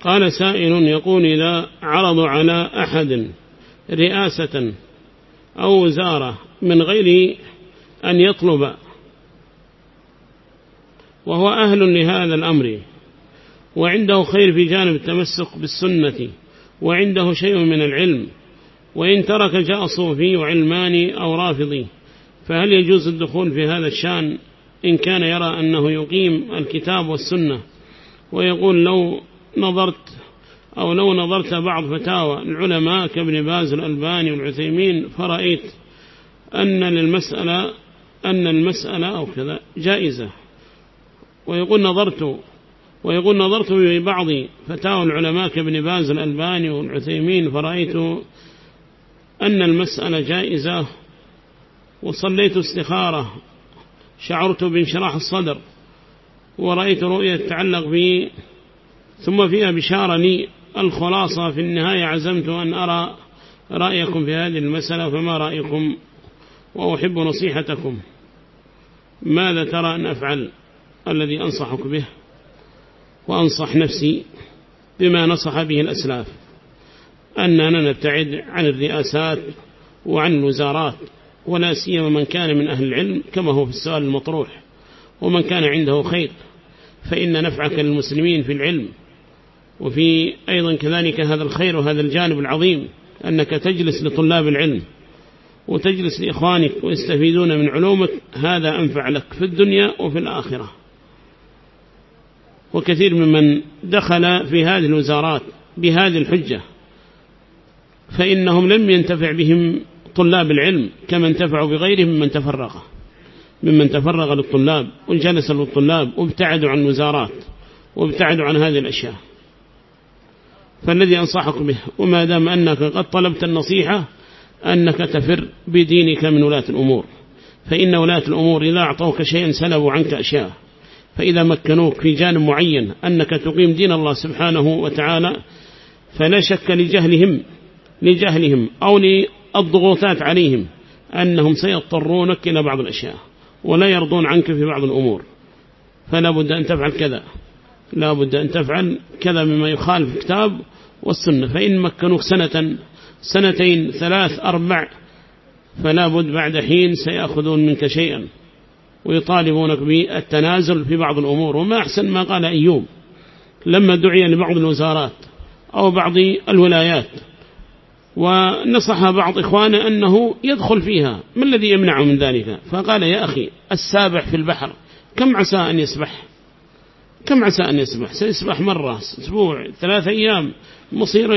قال سائل يقول إذا عرضوا على أحد رئاسة أو وزارة من غير أن يطلب وهو أهل لهذا الأمر وعنده خير في جانب التمسك بالسنة وعنده شيء من العلم، وإن ترك جاء صوفي وعلماني أو رافضي، فهل يجوز الدخول في هذا الشان إن كان يرى أنه يقيم الكتاب والسنة؟ ويقول لو نظرت بعض فتاوى العلماء كابن باز والألباني والعثيمين فرأيت أن المسألة أو كذا جائزة. ويقول نظرت ببعض فتاوى العلماء كابن باز والألباني والعثيمين فرأيت أن المسألة جائزة، وصليت استخارة شعرت بانشراح الصدر ورأيت رؤية تتعلق بي ثم فيها بشارة لي. الخلاصة في النهاية عزمت أن أرى رأيكم في هذه المسألة، فما رأيكم؟ وأحب نصيحتكم، ماذا ترى أن أفعل؟ الذي أنصحك به وأنصح نفسي بما نصح به الأسلاف، أننا نبتعد عن الرئاسات وعن الوزارات، ولا سيما من كان من أهل العلم كما هو في السؤال المطروح، ومن كان عنده خير، فإن نفعك للمسلمين في العلم. وفي أيضا كذلك هذا الخير وهذا الجانب العظيم أنك تجلس لطلاب العلم وتجلس لإخوانك ويستفيدون من علومك، هذا أنفع لك في الدنيا وفي الآخرة. وكثير ممن دخل في هذه الوزارات بهذه الحجة فإنهم لم ينتفع بهم طلاب العلم كما انتفعوا بغيرهم ممن تفرغ للطلاب وجلس للطلاب وابتعدوا عن الوزارات وابتعدوا عن هذه الأشياء. فالذي أنصحك به، وما دام أنك قد طلبت النصيحة، أنك تفر بدينك من ولاة الأمور، فإن ولاة الأمور إذا أعطوك شيئا سلبوا عنك أشياء. فإذا مكنوك في جانب معين أنك تقيم دين الله سبحانه وتعالى، فلا شك لجهلهم أو للضغوطات عليهم أنهم سيضطرونك إلى بعض الأشياء ولا يرضون عنك في بعض الأمور، فلا بد أن تفعل كذا، لا بد أن تفعل كذا مما يخالف الكتاب والسنة. فإن مكنوك سنة، سنتين، 3، 4، فلا بد بعد حين سيأخذون منك شيئا ويطالبونك بالتنازل في بعض الأمور. وما أحسن ما قال أيوب لما دعي لبعض الوزارات أو بعض الولايات ونصح بعض إخوانه أنه يدخل فيها، ما الذي يمنعه من ذلك؟ فقال يا أخي السابح في البحر كم عسى أن يسبح؟ سيسبح مرة، أسبوع، 3 أيام، مصيره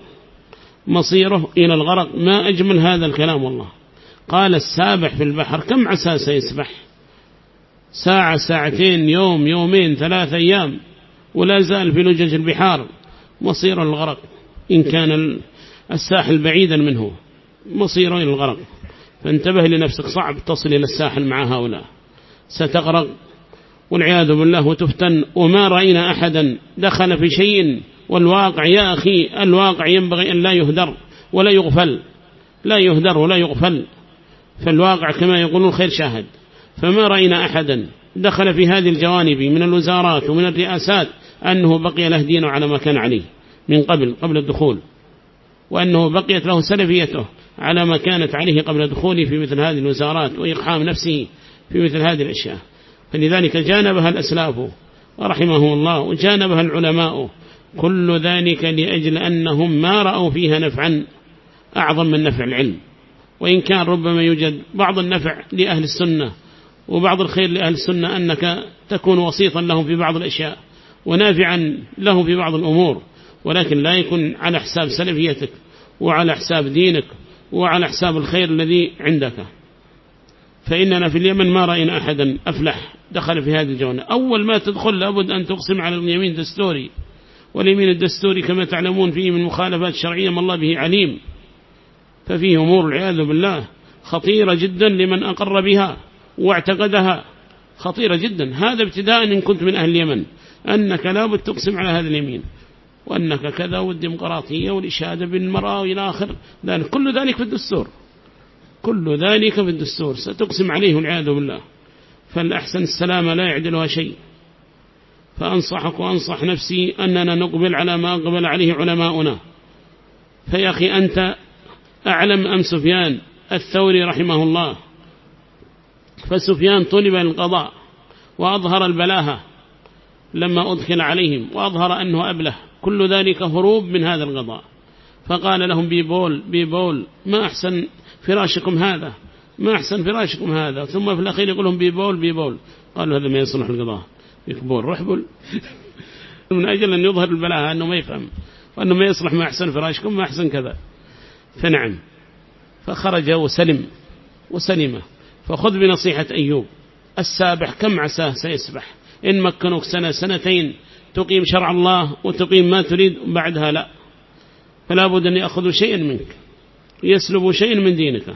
إلى الغرق. ما أجمل هذا الكلام والله. قال السابح في البحر كم عسى سيسبح؟ ساعة، ساعتين، يوم، يومين، 3 أيام، ولا زال في لجج البحار، مصيره الغرق. إن كان الساحل بعيدا منه مصيره إلى الغرق. فانتبه لنفسك، صعب تصل إلى الساحل مع هؤلاء، ستغرق والعياذ بالله وتفتن. وما رأينا أحدا دخل في شيء، والواقع يا أخي الواقع ينبغي أن لا يهدر ولا يغفل، فالواقع كما يقولون خير شاهد. فما رأينا أحدا دخل في هذه الجوانب من الوزارات ومن الرئاسات أنه بقي له دينه على ما كان عليه من قبل الدخول، وأنه بقيت له سلفيته على ما كانت عليه قبل دخوله في مثل هذه الوزارات وإقحام نفسه في مثل هذه الأشياء. فلذلك جانبها الأسلاف ورحمه الله، وجانبها العلماء، كل ذلك لأجل أنهم ما رأوا فيها نفعا أعظم من نفع العلم. وإن كان ربما يوجد بعض النفع لأهل السنة وبعض الخير لأهل السنة أنك تكون وسيطا لهم في بعض الأشياء ونافعا له في بعض الأمور، ولكن لا يكون على حساب سلفيتك وعلى حساب دينك وعلى حساب الخير الذي عندك. فإننا في اليمن ما رأينا أحدا أفلح دخل في هذه الجوانب. أول ما تدخل لابد أن تقسم على اليمين الدستوري، واليمين الدستوري كما تعلمون فيه من مخالفات شرعية ما الله به عليم، ففيه أمور العياذ بالله خطيرة جدا لمن أقر بها واعتقدها، خطيرة جدا. هذا ابتداء إن كنت من أهل اليمن، أنك لابد تقسم على هذا اليمين، وأنك كذا، والديمقراطية والإشادة بالمرأة وإلى آخر ذلك، كل ذلك في الدستور ستقسم عليه والعياذ بالله. فالأحسن السلامة لا يعدلها شيء. فأنصحك وأنصح نفسي أننا نقبل على ما أقبل عليه علماؤنا. فيا أخي أنت أعلم أم سفيان الثوري رحمه الله؟ فسفيان طلب القضاء وأظهر البلاهة لما أدخل عليهم، وأظهر أنه أبله، كل ذلك هروب من هذا القضاء. فقال لهم بيبول بيبول ما أحسن فراشكم هذا، ما أحسن فراشكم هذا. ثم في الأخير يقول لهم بيبول بيبول، قالوا هذا ما يصلح القضاء، يكبول رحبل من أجل أن يظهر البلاهة أنه ما يفهم، وأنه ما يصلح ما أحسن فراشكم ما أحسن كذا. فنعم، فخرج وسلم. فخذ بنصيحة أيوب، السابح كم عساه سيسبح، إن مكنوك سنة سنتين تقيم شرع الله وتقيم ما تريد، وبعدها لا، فلا بد أن يأخذوا شيئا منك، يسلبوا شيئا من دينك.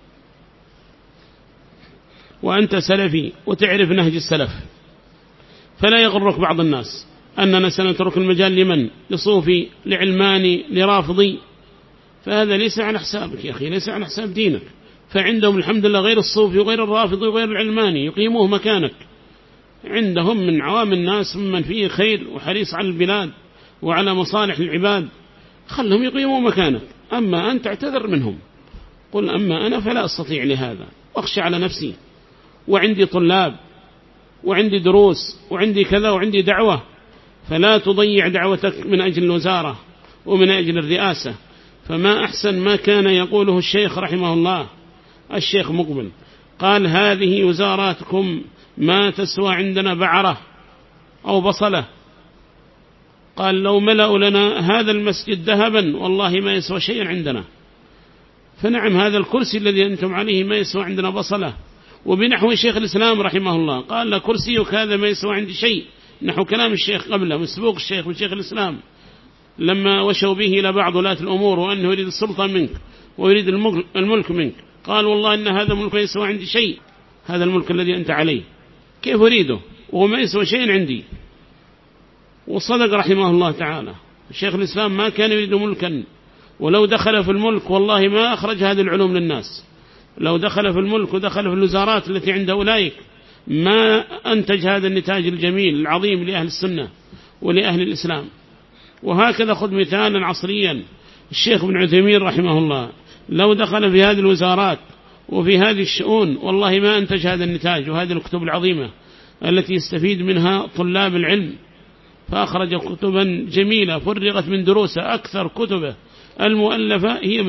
وأنت سلفي وتعرف نهج السلف، فلا يغرك بعض الناس أننا سنترك المجال لمن؟ لصوفي، لعلماني، لرافضي. فهذا ليس على حسابك يا أخي، ليس على حساب دينك. فعندهم الحمد لله غير الصوفي وغير الرافضي وغير العلماني يقيموه مكانك، عندهم من عوام الناس ممن فيه خير وحريص على البلاد وعلى مصالح العباد، خلهم يقيموا مكانك. أما أنت اعتذر منهم، قل أما أنا فلا أستطيع لهذا، واخشى على نفسي، وعندي طلاب وعندي دروس وعندي كذا وعندي دعوة، فلا تضيع دعوتك من أجل الوزارة ومن أجل الرئاسة. فما أحسن ما كان يقوله الشيخ رحمه الله، الشيخ مقبل قال هذه وزاراتكم ما تسوى عندنا بعرة أو بصلة، قال لو ملأوا لنا هذا المسجد ذهبا والله ما يسوى شيئا عندنا. فنعم، هذا الكرسي الذي أنتم عليه ما يسوى عندنا بصلة. وبنحو شيخ الإسلام رحمه الله قال لا، كرسيك هذا ما يسوى عندي شيء، نحو كلام الشيخ قبله مسبوق الشيخ وشيخ الإسلام لما وشوا به إلى بعض ولاة الأمور وأنه يريد السلطة منك ويريد الملك منك، قال والله إن هذا الملك لا يسوى عندي شيء، هذا الملك الذي أنت عليه كيف أريده وهو ما يسوى شيء عندي. وصدق رحمه الله تعالى، الشيخ الإسلام ما كان يريد ملكا، ولو دخل في الملك والله ما أخرج هذه العلوم للناس، لو دخل في الملك ودخل في الوزارات التي عند أولئك ما أنتج هذا النتاج الجميل العظيم لأهل السنة ولأهل الإسلام. وهكذا خذ مثالا عصريا، الشيخ ابن عثيمين رحمه الله لو دخل في هذه الوزارات وفي هذه الشؤون والله ما أنتج هذا النتاج وهذه الكتب العظيمة التي يستفيد منها طلاب العلم. فأخرج كتبا جميلة فرغت من دروسه، أكثر كتبه المؤلفة هي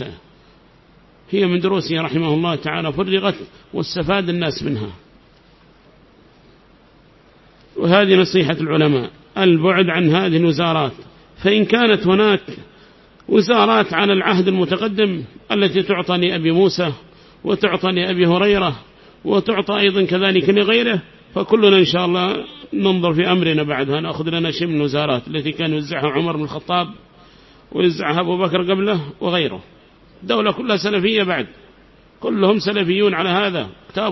من دروسه رحمه الله تعالى، فرغت واستفاد الناس منها. وهذه نصيحة العلماء، البعد عن هذه الوزارات. فإن كانت هناك وزارات على العهد المتقدم التي تعطى لأبي موسى وتعطى لأبي هريرة وتعطى أيضا كذلك لغيره، فكلنا إن شاء الله ننظر في أمرنا بعدها، نأخذ لنا شيء من الوزارات التي كان يوزعها عمر بن الخطاب ويوزعها أبو بكر قبله وغيره. الدولة كلها سلفية بعد، كلهم سلفيون على هذا،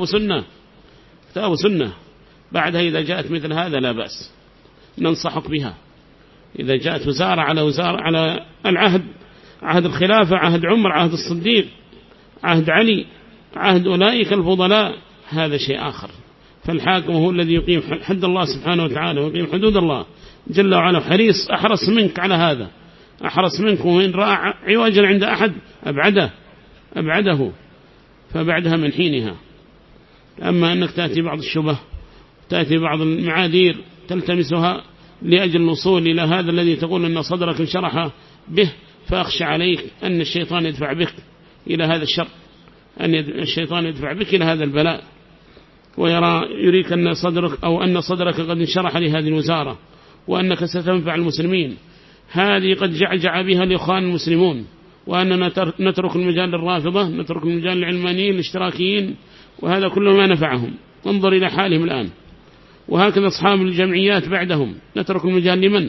كتاب سنة. بعدها إذا جاءت مثل هذا لا بأس، ننصحك بها. إذا جاءت وزارة على العهد، عهد الخلافة، عهد عمر، عهد الصديق، عهد علي، عهد أولئك الفضلاء، هذا شيء آخر. فالحاكم هو الذي يقيم حد الله سبحانه وتعالى ويقيم حدود الله جل وعلا، حريص أحرص منك على هذا، أحرص منك، وإن رأى عواجا عند أحد أبعده. فبعدها من حينها. أما أنك تأتي بعض الشبه، تأتي بعض المعاذير تلتمسها لأجل الوصول إلى هذا الذي تقول أن صدرك انشرح به، فأخشى عليك أن الشيطان يدفع بك إلى هذا الشر، أن الشيطان يدفع بك إلى هذا البلاء، يريك أن صدرك قد انشرح لهذه الوزارة وأنك ستنفع المسلمين. هذه قد جعجع بها الإخوان المسلمون، وأننا نترك المجال للرافضة، نترك المجال للعلمانيين الاشتراكيين، وهذا كله ما نفعهم. انظر إلى حالهم الآن. وهكذا أصحاب الجمعيات بعدهم، نترك المجال لمن؟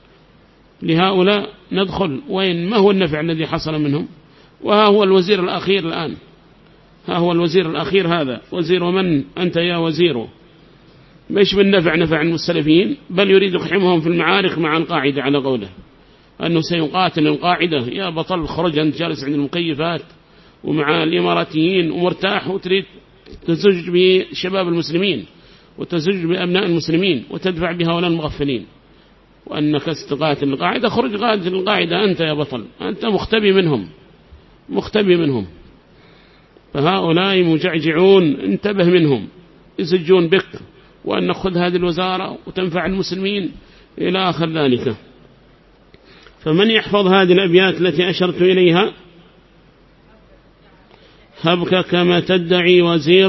لهؤلاء ندخل، وين ما هو النفع الذي حصل منهم؟ وها هو الوزير الأخير الآن، ها هو الوزير الأخير هذا وزير، ومن أنت يا وزير؟ مش من نفع المسلفين، بل يريد يقحمهم في المعارك مع القاعدة على قوله أنه سيقاتل القاعدة. يا بطل، خرج أنت جالس عند المكيفات ومع الإماراتيين ومرتاح، وتريد تزج بشباب المسلمين وتزج بأبناء المسلمين وتدفع بهؤلاء المغفلين، وأنك استقاتل القاعدة، خرج قاتل القاعدة أنت يا بطل، أنت مختبي منهم. فهؤلاء مجعجعون، انتبه منهم، يزجون بك وأن نأخذ هذه الوزارة وتنفع المسلمين إلى آخر ذلك. فمن يحفظ هذه الأبيات التي أشرت إليها: هبك كما تدعي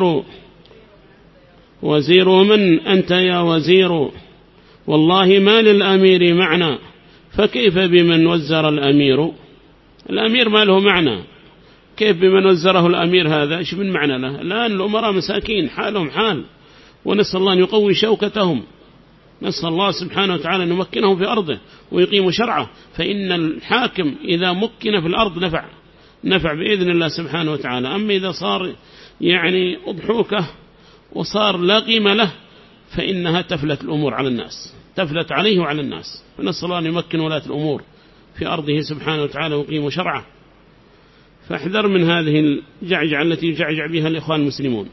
وزير من أنت يا وزير، والله ما للأمير معنى، فكيف بمن وزر الأمير. الأمير ما له معنى، كيف بمن وزره الأمير؟ هذا إيش من معنى له؟ الآن الأمراء مساكين حالهم حال، ونسأل الله أن يقوي شوكتهم، نسأل الله سبحانه وتعالى أن يمكنهم في أرضه ويقيم شرعه، فإن الحاكم إذا مكن في الأرض نفع بإذن الله سبحانه وتعالى. أما إذا صار يعني أضحوكه وصار لا قيمة له، فإنها تفلت الأمور على الناس، تفلت عليه وعلى الناس. فنسأل الله أن يمكن ولاة الأمور في أرضه سبحانه وتعالى ويقيم شرعه. فاحذر من هذه الجعجعة التي يجعجع بها الإخوان المسلمون.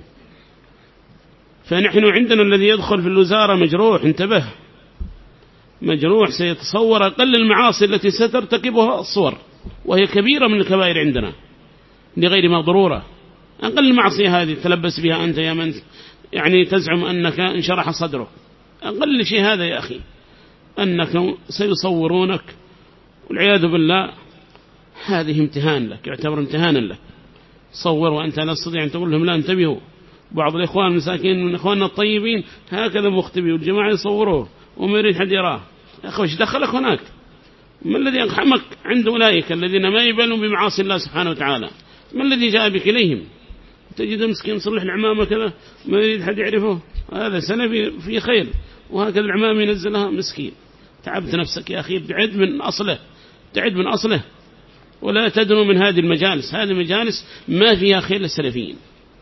فنحن عندنا الذي يدخل في الوزارة مجروح، انتبه، مجروح، سيتصور أقل المعاصي التي سترتكبها الصور، وهي كبيرة من الكبائر عندنا لغير ما ضرورة. أقل المعصية هذه تلبس بها أنت يا من يعني تزعم أنك انشرح صدرك، أقل شيء هذا يا أخي، أنك سيصورونك والعياذ بالله. هذه امتحان لك، يعتبر امتحانا لك. صور وأنت لا تستطيع أن تقول لهم لا انتبهوا. بعض الإخوان المساكين من إخواننا الطيبين هكذا مختبي، والجماعة يصوروه وما يريد حد يراه. يا أخي وش دخلك هناك؟ ما الذي أقحمك عند أولئك الذين ما يبالون بمعاصي الله سبحانه وتعالى؟ ما الذي جاء بك إليهم؟ تجد مسكين صلح العمامة كذا ما يريد حد يعرفه، هذا سنة في خير، وهكذا العمام ينزلها مسكين. تعبت نفسك يا أخي، بعد من أصله، ولا تدنوا من هذه المجالس. هذه المجالس ما فيها خير للسلفيين.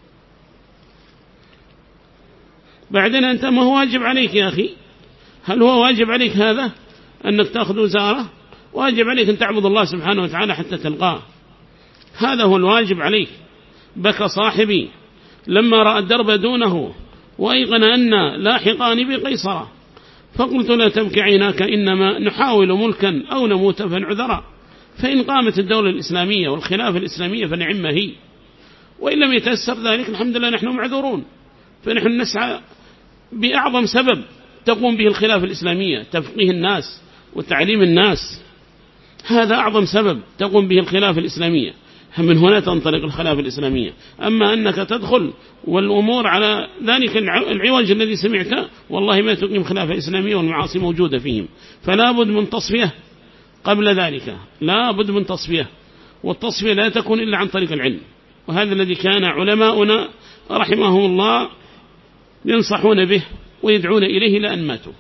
بعدين أنت ما هو واجب عليك يا أخي؟ هل هو واجب عليك هذا أنك تأخذ وزارة؟ واجب عليك أن تعبد الله سبحانه وتعالى حتى تلقاه، هذا هو الواجب عليك. بكى صاحبي لما رأى الدرب دونه، وأيقن أن لاحقان بقيصرة، فقلت لا تبكي عيناك، إنما نحاول ملكا أو نموت فنعذرا. فإن قامت الدولة الإسلامية والخلافة الإسلامية فنعم هي، وإن لم يتأثر ذلك الحمد لله نحن معذورون. فنحن نسعى بأعظم سبب تقوم به الخلافة الإسلامية، تفقيه الناس وتعليم الناس، هذا أعظم سبب تقوم به الخلافة الإسلامية، من هنا تنطلق الخلافة الإسلامية. أما أنك تدخل والأمور على ذلك العوج الذي سمعت، والله ما تقيم خلافة إسلامية والمعاصي موجودة فيهم. فلا بد من تصفية قبل ذلك، لا بد من تصفية، والتصفية لا تكون إلا عن طريق العلم. وهذا الذي كان علماؤنا رحمهم الله ينصحون به ويدعون إليه لأن ماتوا.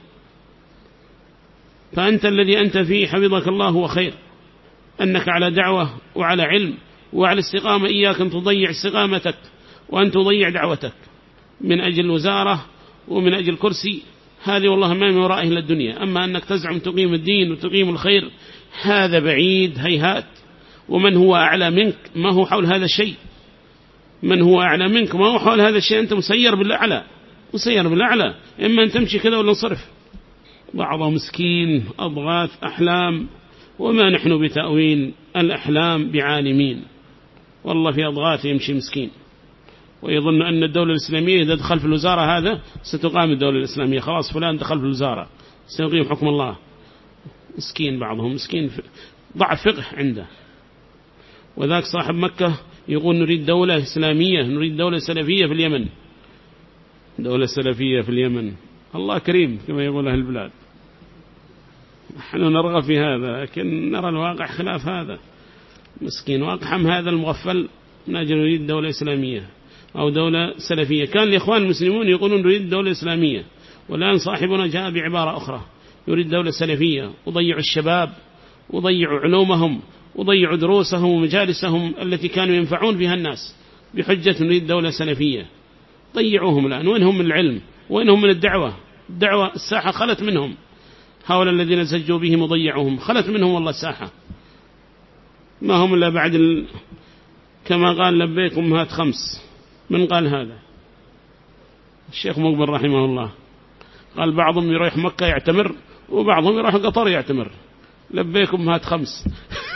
فأنت الذي أنت فيه حفظك الله هو خير، أنك على دعوة وعلى علم وعلى استقامة. إياك أن تضيع استقامتك وأن تضيع دعوتك من أجل وزارة ومن أجل كرسي، هذه والله ما من ورائه إلا الدنيا. أما أنك تزعم تقيم الدين وتقيم الخير، هذا بعيد هيهات. ومن هو أعلى منك ما هو حول هذا الشيء، من هو أعلى منك ما هو حول هذا الشيء. أنت مسير بالأعلى، إما أن تمشي كذا ولا نصرف. بعض مسكين أضغاث أحلام، وما نحن بتأويل الأحلام بعالمين. والله في أضغاث يمشي مسكين ويظن أن الدولة الإسلامية إذا دخل في الوزارة هذا ستقام الدولة الإسلامية، خلاص فلان دخل في الوزارة سيقيم حكم الله. مسكين، بعضهم مسكين ضعف فقه عنده. وذاك صاحب مكة يقول نريد دولة إسلامية، نريد دولة سلفية في اليمن، دولة سلفية في اليمن. الله كريم كما يقول أهل البلاد. نحن نرغب في هذا، لكن نرى الواقع خلاف هذا. مسكين وأقحم هذا المغفل من أجل نريد دولة إسلامية أو دولة سلفية. كان الإخوان المسلمون يقولون نريد دولة إسلامية، والآن صاحبنا جاء بعبارة أخرى يريد دولة سلفية، وضيعوا الشباب وضيعوا علومهم وضيعوا دروسهم ومجالسهم التي كانوا ينفعون فيها الناس بحجة نريد دولة سلفية. ضيعوهم الآن. وينهم من العلم؟ وينهم من الدعوة؟ الدعوة الساحة خلت منهم، هؤلاء الذين زجوا بهم وضيعوهم خلت منهم والله الساحة. ما هم إلا بعد كما قال لبيك أمهات خمس. من قال هذا؟ الشيخ مقبل رحمه الله قال بعضهم يروح مكة يعتمر وبعضهم يروح قطر يعتمر، لبيكم هات 5.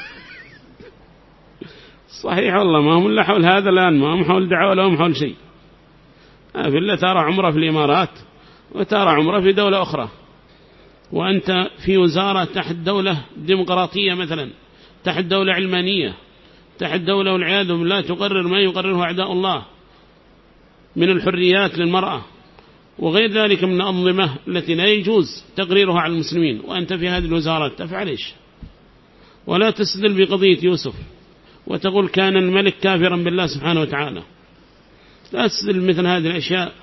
صحيح والله، ما هم إلا حول هذا الآن، ما هم حول دعوة ولا هم حول شيء. في الله ترى عمره في الإمارات وترى عمره في دولة أخرى، وأنت في وزارة تحت دولة ديمقراطية مثلا، تحت دولة علمانية، تحت دولة والعياذ بالله تقرر ما يقرره أعداء الله من الحريات للمرأة وغير ذلك من الأنظمة التي لا يجوز تقريرها على المسلمين، وأنت في هذه الوزارات تفعل إيش؟ ولا تستدل بقضية يوسف وتقول كان الملك كافرا بالله سبحانه وتعالى، لا تستدل مثل هذه الأشياء.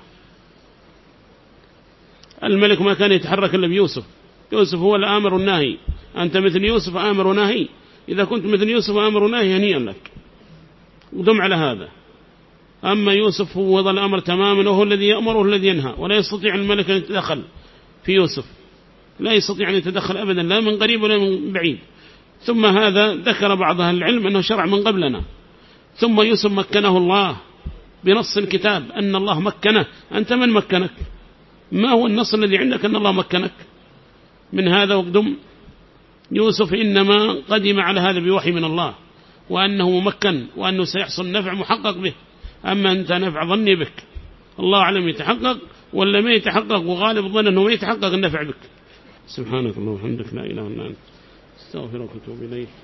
الملك ما كان يتحرك إلا بيوسف، يوسف هو الآمر والناهي، أنت مثل يوسف آمر وناهي، إذا كنت مثل يوسف آمر وناهي هنيئا لك ودم على هذا. أما يوسف هو وضع الأمر تماما، وهو الذي يأمر وهو الذي ينهى، ولا يستطيع الملك أن يتدخل في يوسف، لا يستطيع أن يتدخل أبدا، لا من قريب ولا من بعيد. ثم هذا ذكر بعض أهل العلم أنه شرع من قبلنا، ثم يوسف مكنه الله بنص الكتاب أن الله مكنه. أنت من مكنك؟ ما هو النص الذي عندك أن الله مكنك من هذا وقدم؟ يوسف إنما قدم على هذا بوحي من الله، وأنه ممكن وأنه سيحصل نفع محقق به. أما أنت نفع ظني بك، الله أعلم يتحقق ولا ما يتحقق، وغالب ظن أنه ما يتحقق النفع بك. سبحانك اللهم وبحمدك، لا إله إلا أنت، استغفرك واتوب إليك.